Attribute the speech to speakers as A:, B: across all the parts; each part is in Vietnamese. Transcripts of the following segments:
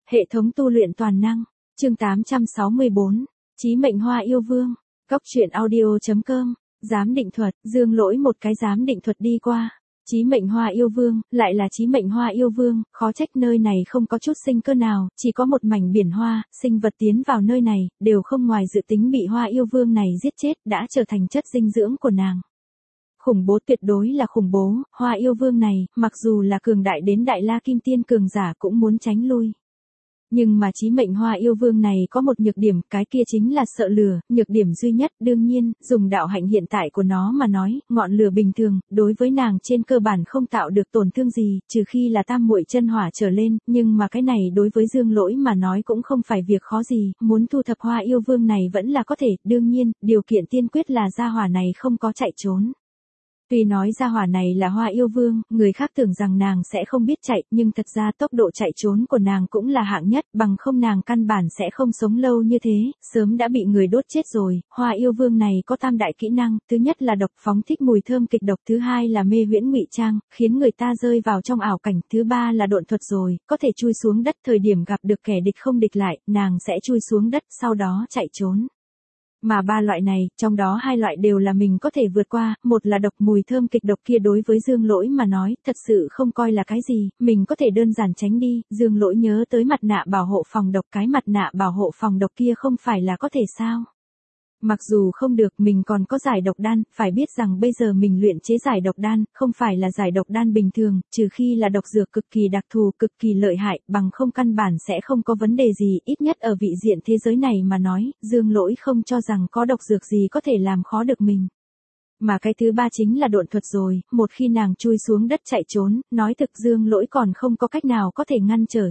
A: Hệ thống tu luyện toàn năng, chương 864, Chí mệnh hoa yêu vương, Cốc truyện audio.com, giám định thuật, Dương Lỗi một cái giám định thuật đi qua. Chí mệnh hoa yêu vương, lại là chí mệnh hoa yêu vương, khó trách nơi này không có chút sinh cơ nào, chỉ có một mảnh biển hoa, sinh vật tiến vào nơi này, đều không ngoài dự tính bị hoa yêu vương này giết chết, đã trở thành chất dinh dưỡng của nàng. Khủng bố, tuyệt đối là khủng bố, hoa yêu vương này, mặc dù là cường đại đến đại la kim tiên cường giả cũng muốn tránh lui. Nhưng mà chí mệnh hoa yêu vương này có một nhược điểm, cái kia chính là sợ lửa, nhược điểm duy nhất, đương nhiên, dùng đạo hạnh hiện tại của nó mà nói, ngọn lửa bình thường, đối với nàng trên cơ bản không tạo được tổn thương gì, trừ khi là tam muội chân hỏa trở lên, nhưng mà cái này đối với Dương Lỗi mà nói cũng không phải việc khó gì, muốn thu thập hoa yêu vương này vẫn là có thể, đương nhiên, điều kiện tiên quyết là gia hỏa này không có chạy trốn. Tuy nói gia hỏa này là hoa yêu vương, người khác tưởng rằng nàng sẽ không biết chạy, nhưng thật ra tốc độ chạy trốn của nàng cũng là hạng nhất, bằng không nàng căn bản sẽ không sống lâu như thế, sớm đã bị người đốt chết rồi. Hoa yêu vương này có tam đại kỹ năng, thứ nhất là độc phóng thích mùi thơm kịch độc, thứ hai là mê huyễn ngụy trang, khiến người ta rơi vào trong ảo cảnh, thứ ba là độn thuật rồi, có thể chui xuống đất thời điểm gặp được kẻ địch không địch lại, nàng sẽ chui xuống đất, sau đó chạy trốn. Mà ba loại này, trong đó hai loại đều là mình có thể vượt qua, một là độc mùi thơm kịch độc kia đối với Dương Lỗi mà nói, thật sự không coi là cái gì, mình có thể đơn giản tránh đi, Dương Lỗi nhớ tới mặt nạ bảo hộ phòng độc, cái mặt nạ bảo hộ phòng độc kia không phải là có thể sao? Mặc dù không được, mình còn có giải độc đan, phải biết rằng bây giờ mình luyện chế giải độc đan, không phải là giải độc đan bình thường, trừ khi là độc dược cực kỳ đặc thù, cực kỳ lợi hại, bằng không căn bản sẽ không có vấn đề gì, ít nhất ở vị diện thế giới này mà nói, Dương Lỗi không cho rằng có độc dược gì có thể làm khó được mình. Mà cái thứ ba chính là độn thuật rồi, một khi nàng chui xuống đất chạy trốn, nói thực Dương Lỗi còn không có cách nào có thể ngăn trở,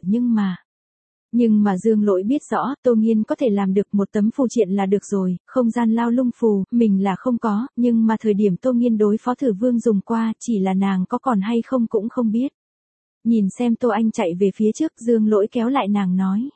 A: Nhưng mà Dương Lỗi biết rõ, Tô Nghiên có thể làm được một tấm phù triện là được rồi, không gian lao lung phù, mình là không có, nhưng mà thời điểm Tô Nghiên đối phó Thử Vương dùng qua, chỉ là nàng có còn hay không cũng không biết. Nhìn xem Tô Anh chạy về phía trước, Dương Lỗi kéo lại nàng nói.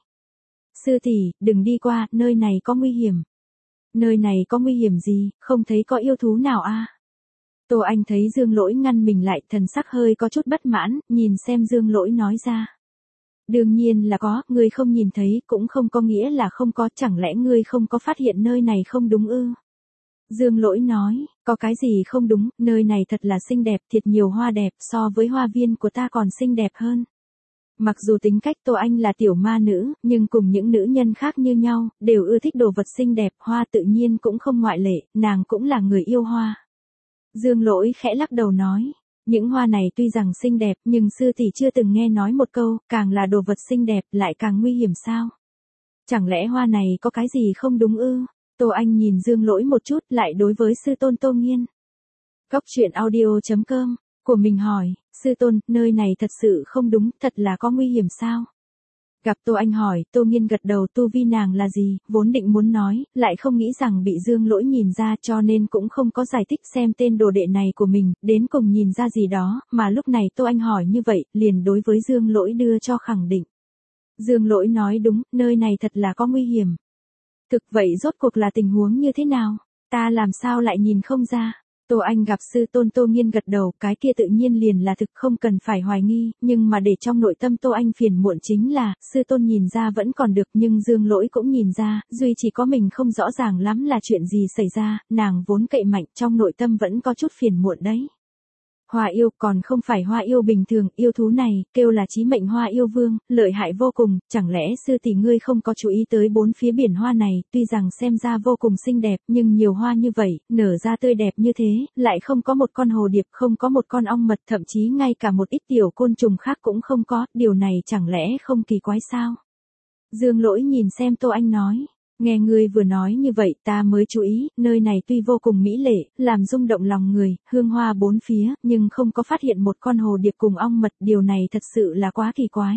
A: Sư tỷ, đừng đi qua, nơi này có nguy hiểm. Nơi này có nguy hiểm gì, không thấy có yêu thú nào a? Tô Anh thấy Dương Lỗi ngăn mình lại, thần sắc hơi có chút bất mãn, nhìn xem Dương Lỗi nói ra. Đương nhiên là có, ngươi không nhìn thấy, cũng không có nghĩa là không có, chẳng lẽ ngươi không có phát hiện nơi này không đúng ư? Dương Lỗi nói, có cái gì không đúng, nơi này thật là xinh đẹp, thiệt nhiều hoa đẹp, so với hoa viên của ta còn xinh đẹp hơn. Mặc dù tính cách Tô Anh là tiểu ma nữ, nhưng cùng những nữ nhân khác như nhau, đều ưa thích đồ vật xinh đẹp, hoa tự nhiên cũng không ngoại lệ, nàng cũng là người yêu hoa. Dương Lỗi khẽ lắc đầu nói. Những hoa này tuy rằng xinh đẹp, nhưng sư tỷ chưa từng nghe nói một câu, càng là đồ vật xinh đẹp, lại càng nguy hiểm sao? Chẳng lẽ hoa này có cái gì không đúng ư? Tô Anh nhìn Dương Lỗi một chút, lại đối với sư tôn Tô Nghiên. Cốc truyện audio.com, của mình hỏi, sư tôn, nơi này thật sự không đúng, thật là có nguy hiểm sao? Gặp Tô Anh hỏi, Tô Nghiên gật đầu, tu vi nàng là gì, vốn định muốn nói, lại không nghĩ rằng bị Dương Lỗi nhìn ra, cho nên cũng không có giải thích xem tên đồ đệ này của mình, đến cùng nhìn ra gì đó, mà lúc này Tô Anh hỏi như vậy, liền đối với Dương Lỗi đưa cho khẳng định. Dương Lỗi nói đúng, nơi này thật là có nguy hiểm. Thực vậy rốt cuộc là tình huống như thế nào, ta làm sao lại nhìn không ra? Tô Anh gặp sư tôn Tô Nghiên gật đầu, cái kia tự nhiên liền là thực, không cần phải hoài nghi, nhưng mà để trong nội tâm Tô Anh phiền muộn chính là, sư tôn nhìn ra vẫn còn được, nhưng Dương Lỗi cũng nhìn ra, duy chỉ có mình không rõ ràng lắm là chuyện gì xảy ra, nàng vốn cậy mạnh, trong nội tâm vẫn có chút phiền muộn đấy. Hoa yêu, còn không phải hoa yêu bình thường, yêu thú này, kêu là chí mệnh hoa yêu vương, lợi hại vô cùng, chẳng lẽ sư tỷ ngươi không có chú ý tới bốn phía biển hoa này, tuy rằng xem ra vô cùng xinh đẹp, nhưng nhiều hoa như vậy, nở ra tươi đẹp như thế, lại không có một con hồ điệp, không có một con ong mật, thậm chí ngay cả một ít tiểu côn trùng khác cũng không có, điều này chẳng lẽ không kỳ quái sao? Dương Lỗi nhìn xem Tô Anh nói. Nghe ngươi vừa nói như vậy ta mới chú ý, nơi này tuy vô cùng mỹ lệ, làm rung động lòng người, hương hoa bốn phía, nhưng không có phát hiện một con hồ điệp cùng ong mật, điều này thật sự là quá kỳ quái.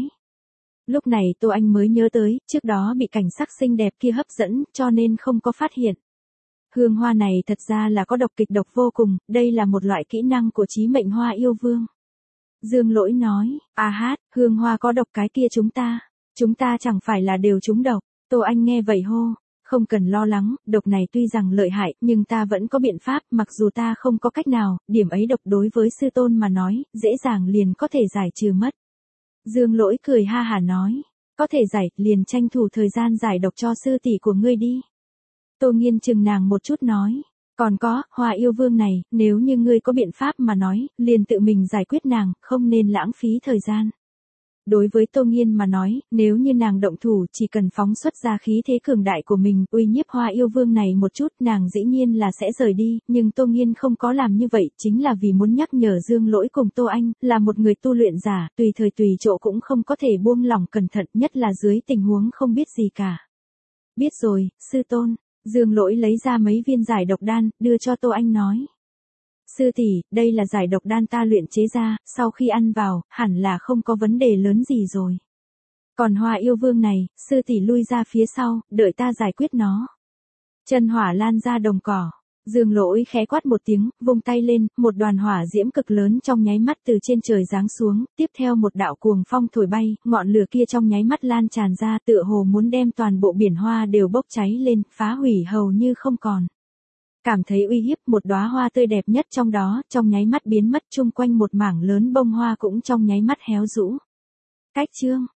A: Lúc này Tô Anh mới nhớ tới, trước đó bị cảnh sắc xinh đẹp kia hấp dẫn, cho nên không có phát hiện. Hương hoa này thật ra là có độc kịch độc vô cùng, đây là một loại kỹ năng của chí mệnh hoa yêu vương. Dương Lỗi nói, hương hoa có độc cái kia chúng ta chẳng phải là đều trúng độc. Tô Anh nghe vậy hô, không cần lo lắng, độc này tuy rằng lợi hại, nhưng ta vẫn có biện pháp, mặc dù ta không có cách nào, điểm ấy độc đối với sư tôn mà nói, dễ dàng liền có thể giải trừ mất. Dương Lỗi cười ha hả nói, Có thể giải, liền tranh thủ thời gian giải độc cho sư tỷ của ngươi đi. Tô Nghiên chừng nàng một chút nói. Còn có, Hoa Yêu Vương này, nếu như ngươi có biện pháp mà nói, liền tự mình giải quyết nàng, không nên lãng phí thời gian. Đối với Tô Nghiên mà nói, nếu như nàng động thủ chỉ cần phóng xuất ra khí thế cường đại của mình, uy nhiếp Hoa Yêu Vương này một chút, nàng dĩ nhiên là sẽ rời đi, nhưng Tô Nghiên không có làm như vậy, chính là vì muốn nhắc nhở Dương Lỗi cùng Tô Anh, là một người tu luyện giả, tùy thời tùy chỗ cũng không có thể buông lỏng cẩn thận, nhất là dưới tình huống không biết gì cả. Biết rồi, sư tôn. Dương Lỗi lấy ra mấy viên giải độc đan, đưa cho Tô Anh nói. Sư tỷ, đây là giải độc đan ta luyện chế ra, sau khi ăn vào, hẳn là không có vấn đề lớn gì rồi. Còn Hoa Yêu Vương này, sư tỷ lui ra phía sau, đợi ta giải quyết nó. Chân hỏa lan ra đồng cỏ. Dương Lỗi khẽ quát một tiếng, vung tay lên, một đoàn hỏa diễm cực lớn trong nháy mắt từ trên trời giáng xuống, tiếp theo một đạo cuồng phong thổi bay, ngọn lửa kia trong nháy mắt lan tràn ra, tựa hồ muốn đem toàn bộ biển hoa đều bốc cháy lên, phá hủy hầu như không còn. Cảm thấy uy hiếp, một đóa hoa tươi đẹp nhất trong đó, trong nháy mắt biến mất, chung quanh một mảng lớn bông hoa cũng trong nháy mắt héo rũ. Cách chương